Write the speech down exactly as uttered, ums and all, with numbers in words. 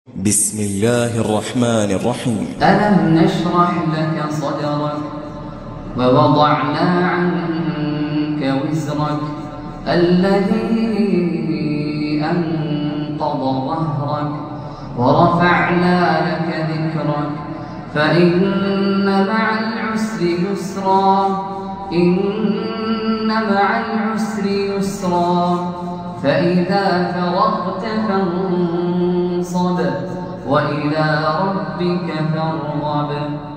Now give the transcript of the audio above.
بسم الله الرحمن الرحيم. ألم نشرح لك صدرك ووضعنا عنك وزرك الذي أنقض ظهرك ورفعنا لك ذكرك فإن مع العسر يسرا إن مع العسر يسرا فإذا فرغت فانصب وإلى ربك فارغب.